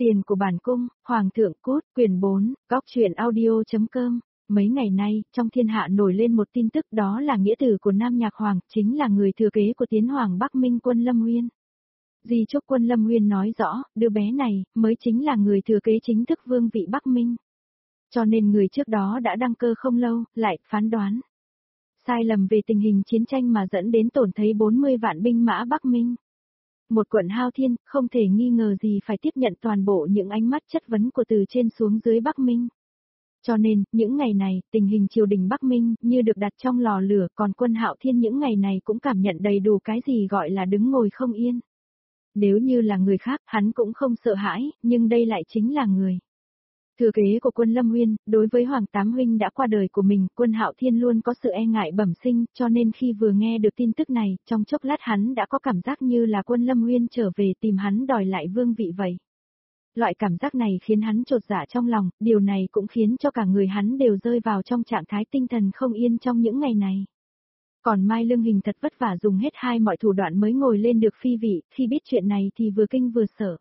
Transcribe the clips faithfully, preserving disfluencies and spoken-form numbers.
Tiền của bản cung, Hoàng thượng cút, quyển bốn, góc truyện audio.com. Mấy ngày nay, trong thiên hạ nổi lên một tin tức, đó là nghĩa tử của Nam Nhạc Hoàng, chính là người thừa kế của Tiến Hoàng Bắc Minh Quân Lâm Nguyên. Di chúc Quân Lâm Nguyên nói rõ, đứa bé này, mới chính là người thừa kế chính thức vương vị Bắc Minh. Cho nên người trước đó đã đăng cơ không lâu, lại phán đoán sai lầm về tình hình chiến tranh mà dẫn đến tổn thấy bốn mươi vạn binh mã Bắc Minh. Một quận hao thiên, không thể nghi ngờ gì phải tiếp nhận toàn bộ những ánh mắt chất vấn của từ trên xuống dưới Bắc Minh. Cho nên, những ngày này, tình hình triều đình Bắc Minh như được đặt trong lò lửa, còn quân Hạo Thiên những ngày này cũng cảm nhận đầy đủ cái gì gọi là đứng ngồi không yên. Nếu như là người khác, hắn cũng không sợ hãi, nhưng đây lại chính là người thừa kế của Quân Lâm Nguyên. Đối với Hoàng Tám Huynh đã qua đời của mình, Quân Hạo Thiên luôn có sự e ngại bẩm sinh, cho nên khi vừa nghe được tin tức này, trong chốc lát hắn đã có cảm giác như là Quân Lâm Nguyên trở về tìm hắn đòi lại vương vị vậy. Loại cảm giác này khiến hắn chột dạ trong lòng, điều này cũng khiến cho cả người hắn đều rơi vào trong trạng thái tinh thần không yên trong những ngày này. Còn Mai Lương Hình thật vất vả dùng hết hai mọi thủ đoạn mới ngồi lên được phi vị, khi biết chuyện này thì vừa kinh vừa sợ.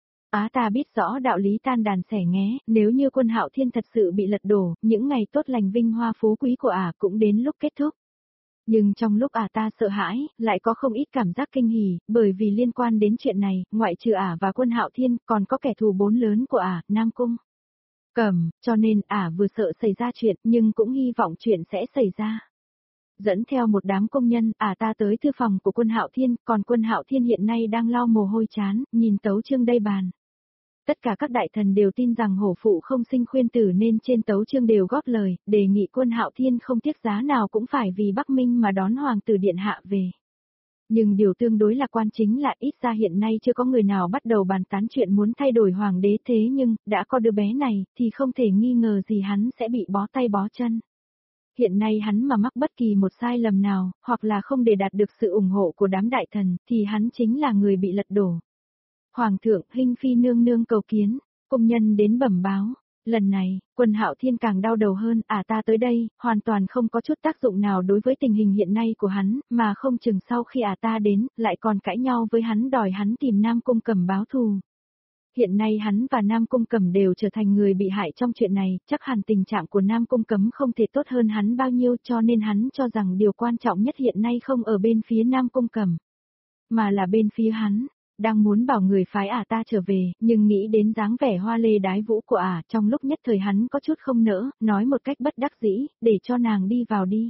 Á ta biết rõ đạo lý tan đàn xẻ nghé, nếu như Quân Hạo Thiên thật sự bị lật đổ, những ngày tốt lành vinh hoa phú quý của ả cũng đến lúc kết thúc. Nhưng trong lúc ả ta sợ hãi, lại có không ít cảm giác kinh hỉ, bởi vì liên quan đến chuyện này, ngoại trừ ả và Quân Hạo Thiên, còn có kẻ thù bốn lớn của ả, Nam Cung Cẩm, cho nên ả vừa sợ xảy ra chuyện, nhưng cũng hy vọng chuyện sẽ xảy ra. Dẫn theo một đám công nhân, ả ta tới thư phòng của Quân Hạo Thiên, còn Quân Hạo Thiên hiện nay đang lau mồ hôi chán, nhìn tấu chương đây bàn. Tất cả các đại thần đều tin rằng hổ phụ không sinh khuyên tử nên trên tấu chương đều góp lời, đề nghị Quân Hạo Thiên không tiếc giá nào cũng phải vì Bắc Minh mà đón hoàng tử điện hạ về. Nhưng điều tương đối lạc quan chính là ít ra hiện nay chưa có người nào bắt đầu bàn tán chuyện muốn thay đổi hoàng đế, thế nhưng, đã có đứa bé này, thì không thể nghi ngờ gì hắn sẽ bị bó tay bó chân. Hiện nay hắn mà mắc bất kỳ một sai lầm nào, hoặc là không để đạt được sự ủng hộ của đám đại thần, thì hắn chính là người bị lật đổ. Hoàng thượng, Hinh Phi nương nương cầu kiến, công nhân đến bẩm báo. Lần này, Quân Hạo Thiên càng đau đầu hơn, ả ta tới đây, hoàn toàn không có chút tác dụng nào đối với tình hình hiện nay của hắn, mà không chừng sau khi ả ta đến, lại còn cãi nhau với hắn đòi hắn tìm Nam Cung Cẩm báo thù. Hiện nay hắn và Nam Cung Cẩm đều trở thành người bị hại trong chuyện này, chắc hẳn tình trạng của Nam Cung Cẩm không thể tốt hơn hắn bao nhiêu, cho nên hắn cho rằng điều quan trọng nhất hiện nay không ở bên phía Nam Cung Cẩm, mà là bên phía hắn. Đang muốn bảo người phái ả ta trở về, nhưng nghĩ đến dáng vẻ hoa lê đái vũ của ả, trong lúc nhất thời hắn có chút không nỡ, nói một cách bất đắc dĩ, để cho nàng đi vào đi.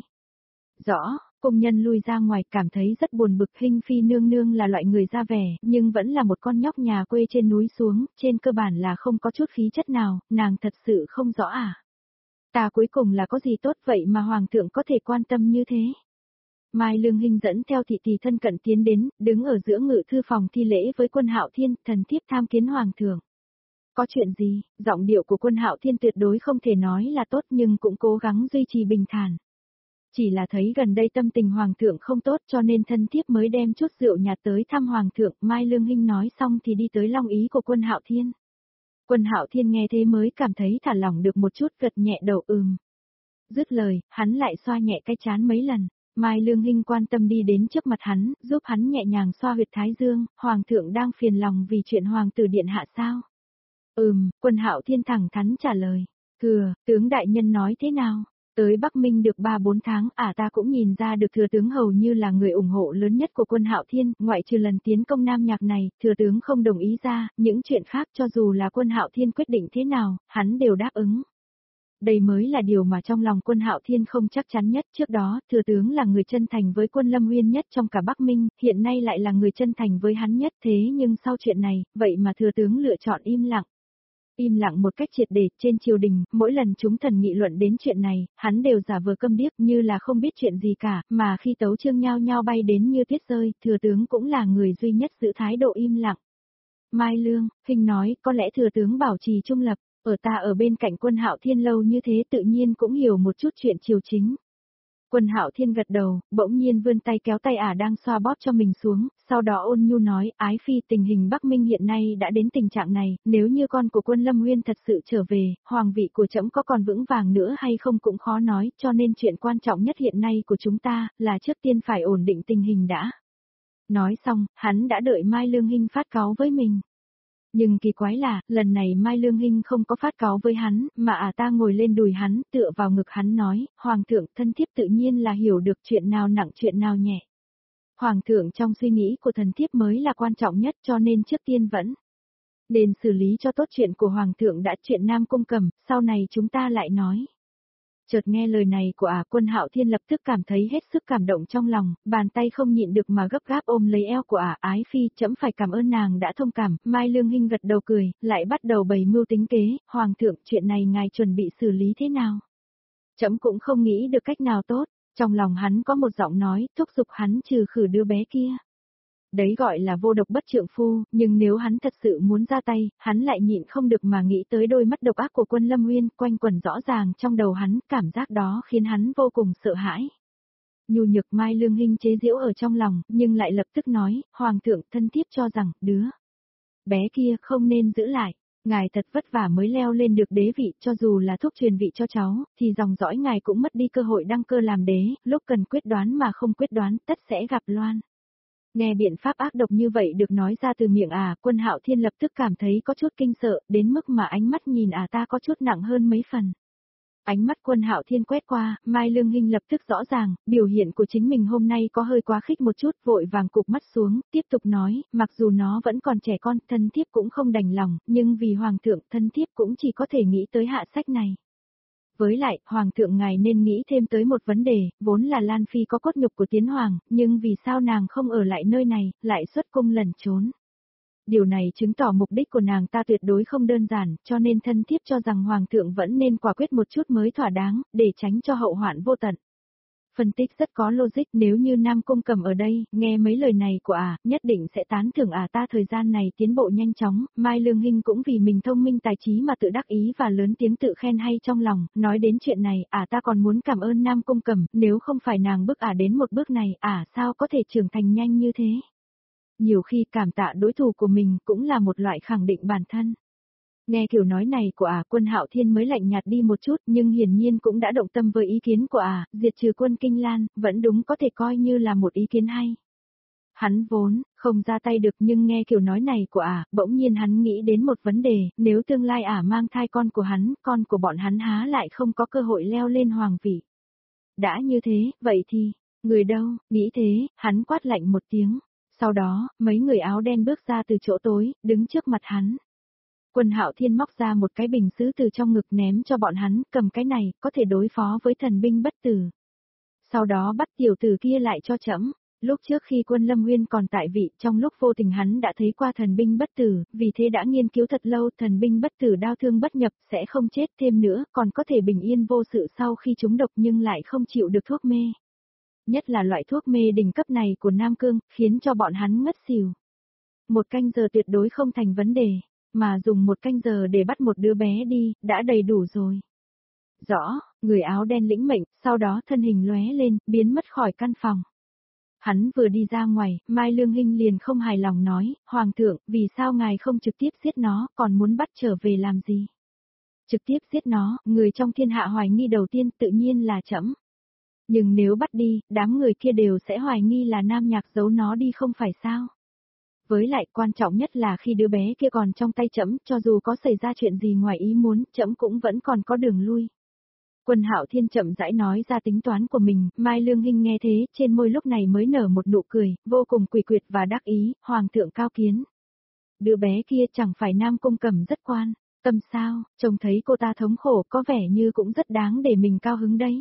Rõ, công nhân lui ra ngoài, cảm thấy rất buồn bực. Hinh Phi nương nương là loại người ra vẻ, nhưng vẫn là một con nhóc nhà quê trên núi xuống, trên cơ bản là không có chút khí chất nào, nàng thật sự không rõ ả. Ta cuối cùng là có gì tốt vậy mà hoàng thượng có thể quan tâm như thế. Mai Lương Hinh dẫn theo thị thị thân cận tiến đến, đứng ở giữa ngự thư phòng thi lễ với Quân Hạo Thiên, thần thiếp tham kiến hoàng thượng. Có chuyện gì? Giọng điệu của Quân Hạo Thiên tuyệt đối không thể nói là tốt, nhưng cũng cố gắng duy trì bình thản. Chỉ là thấy gần đây tâm tình hoàng thượng không tốt, cho nên thân thiếp mới đem chút rượu nhạt tới thăm hoàng thượng. Mai Lương Hinh nói xong thì đi tới long ý của Quân Hạo Thiên. Quân Hạo Thiên nghe thế mới cảm thấy thả lỏng được một chút, gật nhẹ đầu ừm. Dứt lời, hắn lại xoa nhẹ cái trán mấy lần. Mai Lương Hinh quan tâm đi đến trước mặt hắn, giúp hắn nhẹ nhàng xoa huyệt thái dương. Hoàng thượng đang phiền lòng vì chuyện hoàng tử điện hạ sao? Ừm, Quân Hạo Thiên thẳng thắn trả lời. Thừa, tướng đại nhân nói thế nào? Tới Bắc Minh được ba bốn tháng, ả ta cũng nhìn ra được thừa tướng hầu như là người ủng hộ lớn nhất của Quân Hạo Thiên, ngoại trừ lần tiến công Nam Nhạc này, thừa tướng không đồng ý ra, những chuyện khác cho dù là Quân Hạo Thiên quyết định thế nào, hắn đều đáp ứng. Đây mới là điều mà trong lòng Quân Hạo Thiên không chắc chắn nhất. Trước đó, thừa tướng là người chân thành với Quân Lâm Nguyên nhất trong cả Bắc Minh, hiện nay lại là người chân thành với hắn nhất, thế nhưng sau chuyện này, vậy mà thừa tướng lựa chọn im lặng. Im lặng một cách triệt để. Trên triều đình, mỗi lần chúng thần nghị luận đến chuyện này, hắn đều giả vờ câm điếc như là không biết chuyện gì cả, mà khi tấu chương nhao nhao bay đến như tuyết rơi, thừa tướng cũng là người duy nhất giữ thái độ im lặng. Mai Lương Hinh nói, có lẽ thừa tướng bảo trì trung lập. Ở ta ở bên cạnh Quân Hạo Thiên lâu như thế tự nhiên cũng hiểu một chút chuyện triều chính. Quân Hạo Thiên gật đầu, bỗng nhiên vươn tay kéo tay ả đang xoa bóp cho mình xuống, sau đó ôn nhu nói, ái phi, tình hình Bắc Minh hiện nay đã đến tình trạng này, nếu như con của Quân Lâm Nguyên thật sự trở về, hoàng vị của trẫm có còn vững vàng nữa hay không cũng khó nói, cho nên chuyện quan trọng nhất hiện nay của chúng ta, là trước tiên phải ổn định tình hình đã. Nói xong, hắn đã đợi Mai Lương Hinh phát cáu với mình. Nhưng kỳ quái là, lần này Mai Lương Hinh không có phát cáu với hắn, mà à ta ngồi lên đùi hắn, tựa vào ngực hắn nói, Hoàng thượng thân thiếp tự nhiên là hiểu được chuyện nào nặng chuyện nào nhẹ. Hoàng thượng trong suy nghĩ của thần thiếp mới là quan trọng nhất cho nên trước tiên vẫn nên xử lý cho tốt chuyện của Hoàng thượng đã chuyện Nam Cung Cẩm, sau này chúng ta lại nói. Chợt nghe lời này của ả Quân Hạo Thiên lập tức cảm thấy hết sức cảm động trong lòng, bàn tay không nhịn được mà gấp gáp ôm lấy eo của ả ái phi, trẫm phải cảm ơn nàng đã thông cảm, Mai Lương Hinh gật đầu cười, lại bắt đầu bày mưu tính kế, Hoàng thượng chuyện này ngài chuẩn bị xử lý thế nào? Trẫm cũng không nghĩ được cách nào tốt, trong lòng hắn có một giọng nói, thúc giục hắn trừ khử đứa bé kia. Đấy gọi là vô độc bất trượng phu, nhưng nếu hắn thật sự muốn ra tay, hắn lại nhịn không được mà nghĩ tới đôi mắt độc ác của Quân Lâm Nguyên quanh quẩn rõ ràng trong đầu hắn, cảm giác đó khiến hắn vô cùng sợ hãi. Nhu nhược Mai Lương Hinh chế giễu ở trong lòng, nhưng lại lập tức nói, Hoàng thượng thân thiếp cho rằng, đứa bé kia không nên giữ lại. Ngài thật vất vả mới leo lên được đế vị, cho dù là thuốc truyền vị cho cháu, thì dòng dõi ngài cũng mất đi cơ hội đăng cơ làm đế, lúc cần quyết đoán mà không quyết đoán, tất sẽ gặp loan. Nghe biện pháp ác độc như vậy được nói ra từ miệng à, Quân Hạo Thiên lập tức cảm thấy có chút kinh sợ, đến mức mà ánh mắt nhìn à ta có chút nặng hơn mấy phần. Ánh mắt Quân Hạo Thiên quét qua, Mai Lương Hinh lập tức rõ ràng, biểu hiện của chính mình hôm nay có hơi quá khích một chút, vội vàng cụp mắt xuống, tiếp tục nói, mặc dù nó vẫn còn trẻ con, thân thiếp cũng không đành lòng, nhưng vì Hoàng thượng, thân thiếp cũng chỉ có thể nghĩ tới hạ sách này. Với lại, Hoàng thượng ngài nên nghĩ thêm tới một vấn đề, vốn là Lan Phi có cốt nhục của Tiến Hoàng, nhưng vì sao nàng không ở lại nơi này, lại xuất cung lẩn trốn. Điều này chứng tỏ mục đích của nàng ta tuyệt đối không đơn giản, cho nên thân thiếp cho rằng Hoàng thượng vẫn nên quả quyết một chút mới thỏa đáng, để tránh cho hậu hoạn vô tận. Phân tích rất có logic, nếu như Nam Cung Cẩm ở đây, nghe mấy lời này của ả, nhất định sẽ tán thưởng ả ta thời gian này tiến bộ nhanh chóng, Mai Lương Hinh cũng vì mình thông minh tài trí mà tự đắc ý và lớn tiếng tự khen hay trong lòng, nói đến chuyện này, ả ta còn muốn cảm ơn Nam Cung Cẩm, nếu không phải nàng bước ả đến một bước này, ả sao có thể trưởng thành nhanh như thế. Nhiều khi cảm tạ đối thủ của mình cũng là một loại khẳng định bản thân. Nghe kiểu nói này của ả Quân Hạo Thiên mới lạnh nhạt đi một chút nhưng hiển nhiên cũng đã động tâm với ý kiến của ả, diệt trừ quân Kinh Lan, vẫn đúng có thể coi như là một ý kiến hay. Hắn vốn, không ra tay được nhưng nghe kiểu nói này của ả, bỗng nhiên hắn nghĩ đến một vấn đề, nếu tương lai ả mang thai con của hắn, con của bọn hắn há lại không có cơ hội leo lên hoàng vị. Đã như thế, vậy thì, người đâu, nghĩ thế, hắn quát lạnh một tiếng. Sau đó, mấy người áo đen bước ra từ chỗ tối, đứng trước mặt hắn. Quân Hạo Thiên móc ra một cái bình sứ từ trong ngực ném cho bọn hắn, cầm cái này, có thể đối phó với thần binh bất tử. Sau đó bắt tiểu tử kia lại cho trẫm. Lúc trước khi Quân Lâm Nguyên còn tại vị, trong lúc vô tình hắn đã thấy qua thần binh bất tử, vì thế đã nghiên cứu thật lâu, thần binh bất tử đao thương bất nhập, sẽ không chết thêm nữa, còn có thể bình yên vô sự sau khi trúng độc nhưng lại không chịu được thuốc mê. Nhất là loại thuốc mê đỉnh cấp này của Nam Cương, khiến cho bọn hắn ngất xỉu. Một canh giờ tuyệt đối không thành vấn đề, mà dùng một canh giờ để bắt một đứa bé đi, đã đầy đủ rồi. Rõ, người áo đen lĩnh mệnh, sau đó thân hình lóe lên, biến mất khỏi căn phòng. Hắn vừa đi ra ngoài, Mai Lương Hinh liền không hài lòng nói, Hoàng thượng, vì sao ngài không trực tiếp giết nó, còn muốn bắt trở về làm gì? Trực tiếp giết nó, người trong thiên hạ hoài nghi đầu tiên tự nhiên là trẫm. Nhưng nếu bắt đi, đám người kia đều sẽ hoài nghi là Nam Nhạc giấu nó đi không phải sao? Với lại quan trọng nhất là khi đứa bé kia còn trong tay trẫm, cho dù có xảy ra chuyện gì ngoài ý muốn, trẫm cũng vẫn còn có đường lui. Quân Hạo Thiên chậm rãi nói ra tính toán của mình, Mai Lương Hinh nghe thế, trên môi lúc này mới nở một nụ cười, vô cùng quỷ quyệt và đắc ý, Hoàng thượng cao kiến. Đứa bé kia chẳng phải Nam Cung Cẩm rất quan tâm sao, trông thấy cô ta thống khổ có vẻ như cũng rất đáng để mình cao hứng đấy.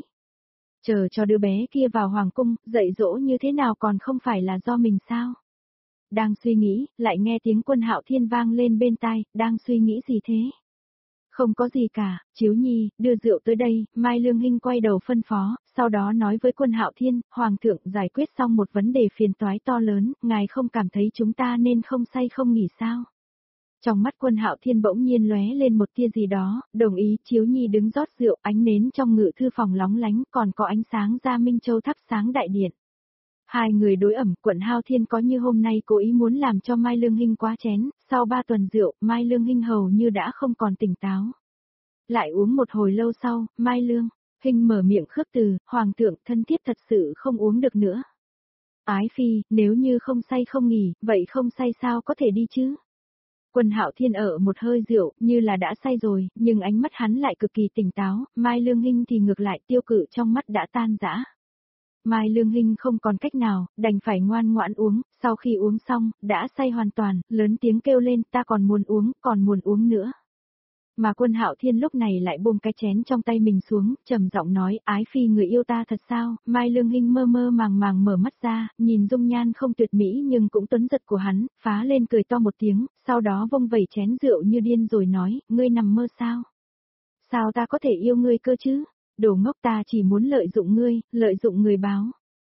Chờ cho đứa bé kia vào hoàng cung, dạy dỗ như thế nào còn không phải là do mình sao? Đang suy nghĩ, lại nghe tiếng Quân Hạo Thiên vang lên bên tai, đang suy nghĩ gì thế? Không có gì cả, Chiếu Nhi, đưa rượu tới đây, Mai Lương Hinh quay đầu phân phó, sau đó nói với Quân Hạo Thiên, Hoàng thượng giải quyết xong một vấn đề phiền toái to lớn, ngài không cảm thấy chúng ta nên không say không nghỉ sao? Trong mắt Quân Hạo Thiên bỗng nhiên lóe lên một tia gì đó, đồng ý, Chiếu Nhi đứng rót rượu, ánh nến trong ngự thư phòng lóng lánh, còn có ánh sáng ra Minh Châu thắp sáng đại điện. Hai người đối ẩm, Quận Hạo Thiên có như hôm nay cố ý muốn làm cho Mai Lương Hinh quá chén, sau ba tuần rượu, Mai Lương Hinh hầu như đã không còn tỉnh táo. Lại uống một hồi lâu sau, Mai Lương Hinh mở miệng khước từ, Hoàng thượng thân thiết thật sự không uống được nữa. Ái phi, nếu như không say không nghỉ, vậy không say sao có thể đi chứ? Quân Hạo Thiên ở một hơi rượu, như là đã say rồi, nhưng ánh mắt hắn lại cực kỳ tỉnh táo, Mai Lương Hinh thì ngược lại tiêu cự trong mắt đã tan rã. Mai Lương Hinh không còn cách nào, đành phải ngoan ngoãn uống, sau khi uống xong, đã say hoàn toàn, lớn tiếng kêu lên ta còn muốn uống, còn muốn uống nữa. Mà Quân Hạo Thiên lúc này lại buông cái chén trong tay mình xuống, trầm giọng nói, ái phi người yêu ta thật sao? Mai Lương Hinh mơ mơ màng màng mở mắt ra, nhìn dung nhan không tuyệt mỹ nhưng cũng tuấn giật của hắn, phá lên cười to một tiếng, sau đó vung vẩy chén rượu như điên rồi nói, ngươi nằm mơ sao? Sao ta có thể yêu ngươi cơ chứ? Đồ ngốc, ta chỉ muốn lợi dụng ngươi, lợi dụng người báo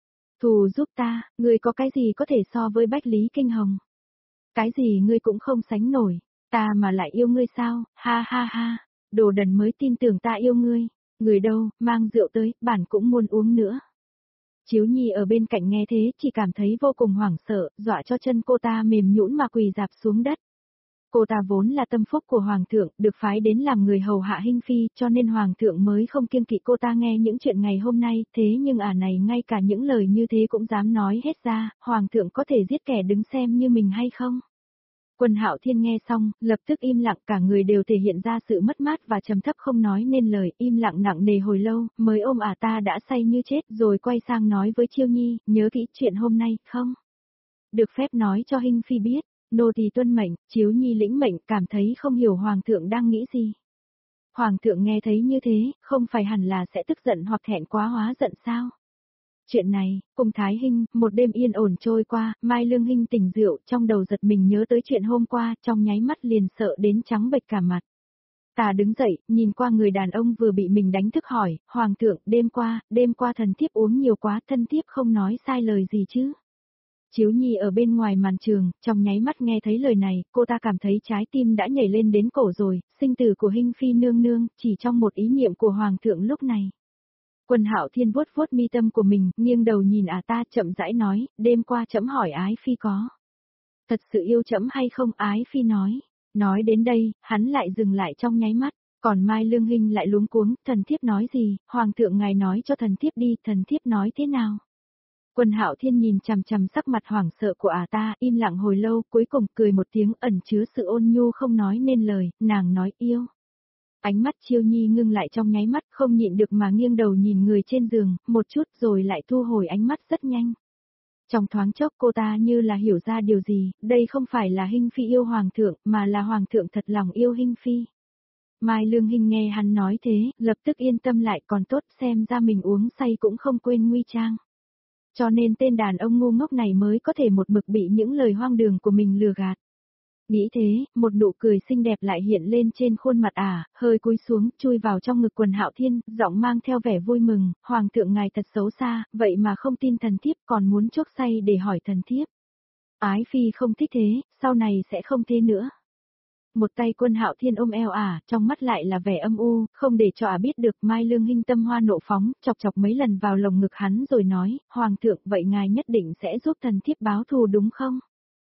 thù giúp ta, ngươi có cái gì có thể so với Bách Lý Kinh Hồng? Cái gì ngươi cũng không sánh nổi. Ta mà lại yêu ngươi sao, ha ha ha, đồ đần mới tin tưởng ta yêu ngươi, người đâu, mang rượu tới, bản cũng muốn uống nữa. Chiếu Nhi ở bên cạnh nghe thế chỉ cảm thấy vô cùng hoảng sợ, dọa cho chân cô ta mềm nhũn mà quỳ dạp xuống đất. Cô ta vốn là tâm phúc của Hoàng thượng, được phái đến làm người hầu hạ Hinh Phi, cho nên Hoàng thượng mới không kiêng kỵ cô ta nghe những chuyện ngày hôm nay, thế nhưng ả này ngay cả những lời như thế cũng dám nói hết ra, Hoàng thượng có thể giết kẻ đứng xem như mình hay không? Quân Hạo Thiên nghe xong, lập tức im lặng, cả người đều thể hiện ra sự mất mát và trầm thấp không nói nên lời, im lặng nặng nề hồi lâu, mới ôm ả ta đã say như chết rồi quay sang nói với Chiêu Nhi, nhớ kỹ chuyện hôm nay, không? Được phép nói cho Hinh Phi biết, nô tỳ tuân mệnh, Chiếu Nhi lĩnh mệnh, cảm thấy không hiểu Hoàng thượng đang nghĩ gì. Hoàng thượng nghe thấy như thế, không phải hẳn là sẽ tức giận hoặc thẹn quá hóa giận sao? Chuyện này, cùng Thái Hinh, một đêm yên ổn trôi qua, Mai Lương Hinh tỉnh rượu, trong đầu giật mình nhớ tới chuyện hôm qua, trong nháy mắt liền sợ đến trắng bệch cả mặt. Ta đứng dậy, nhìn qua người đàn ông vừa bị mình đánh thức hỏi, Hoàng thượng, đêm qua, đêm qua thần thiếp uống nhiều quá, thân thiếp không nói sai lời gì chứ? Chiếu Nhi ở bên ngoài màn trường, trong nháy mắt nghe thấy lời này, cô ta cảm thấy trái tim đã nhảy lên đến cổ rồi, sinh tử của Hinh Phi nương nương, chỉ trong một ý niệm của Hoàng thượng lúc này. Quân Hạo Thiên vuốt vuốt mi tâm của mình, nghiêng đầu nhìn ả ta chậm rãi nói, đêm qua trẫm hỏi ái phi có thật sự yêu trẫm hay không, ái phi nói. Nói đến đây, hắn lại dừng lại trong nháy mắt, còn Mai Lương Hinh lại luống cuống, thần thiếp nói gì, Hoàng thượng ngài nói cho thần thiếp đi, thần thiếp nói thế nào? Quân Hạo Thiên nhìn chằm chằm sắc mặt hoảng sợ của ả ta, im lặng hồi lâu, cuối cùng cười một tiếng ẩn chứa sự ôn nhu không nói nên lời, nàng nói yêu. Ánh mắt Chiêu Nhi ngưng lại trong nháy mắt, không nhịn được mà nghiêng đầu nhìn người trên giường, một chút rồi lại thu hồi ánh mắt rất nhanh. Trong thoáng chốc cô ta như là hiểu ra điều gì, đây không phải là Hinh Phi yêu Hoàng thượng, mà là Hoàng thượng thật lòng yêu Hinh Phi. Mai Lương Hinh nghe hắn nói thế, lập tức yên tâm lại, còn tốt, xem ra mình uống say cũng không quên nguy trang. Cho nên tên đàn ông ngu ngốc này mới có thể một mực bị những lời hoang đường của mình lừa gạt. Nghĩ thế, một nụ cười xinh đẹp lại hiện lên trên khuôn mặt ả, à, hơi cúi xuống, chui vào trong ngực Quần Hạo Thiên, giọng mang theo vẻ vui mừng, Hoàng thượng ngài thật xấu xa, vậy mà không tin thần thiếp còn muốn chuốc say để hỏi thần thiếp. Ái phi không thích thế, sau này sẽ không thế nữa. Một tay Quân Hạo Thiên ôm eo ả, à, trong mắt lại là vẻ âm u, không để cho ả biết được. Mai Lương Hinh tâm hoa nộ phóng, chọc chọc mấy lần vào lồng ngực hắn rồi nói, Hoàng thượng vậy ngài nhất định sẽ giúp thần thiếp báo thù đúng không?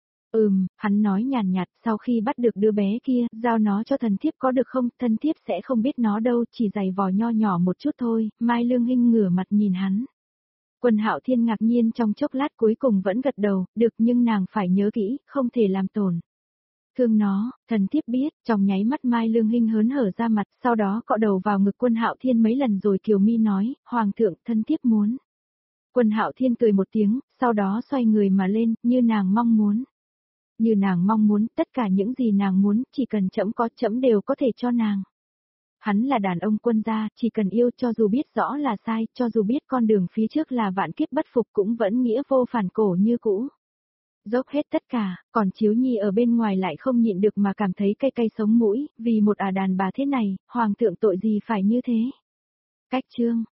Ừm, hắn nói nhàn nhạt, sau khi bắt được đứa bé kia, giao nó cho thần thiếp có được không, thần thiếp sẽ không biết nó đâu, chỉ giày vò nho nhỏ một chút thôi. Mai Lương Hinh ngửa mặt nhìn hắn. Quân Hạo Thiên ngạc nhiên trong chốc lát, cuối cùng vẫn gật đầu, được, nhưng nàng phải nhớ kỹ, không thể làm tổn thương nó. Thần thiếp biết. Trong nháy mắt Mai Lương Hinh hớn hở ra mặt, sau đó cọ đầu vào ngực Quân Hạo Thiên mấy lần rồi kiều mi nói, Hoàng thượng, thần thiếp muốn. Quân Hạo Thiên cười một tiếng, sau đó xoay người mà lên, như nàng mong muốn. Như nàng mong muốn, tất cả những gì nàng muốn, chỉ cần trẫm có, trẫm đều có thể cho nàng. Hắn là đàn ông Quân gia, chỉ cần yêu, cho dù biết rõ là sai, cho dù biết con đường phía trước là vạn kiếp bất phục cũng vẫn nghĩa vô phản cổ như cũ. Dốc hết tất cả, còn Chiếu Nhi ở bên ngoài lại không nhịn được mà cảm thấy cay cay sống mũi, vì một ả đàn bà thế này, Hoàng thượng tội gì phải như thế. Cách chương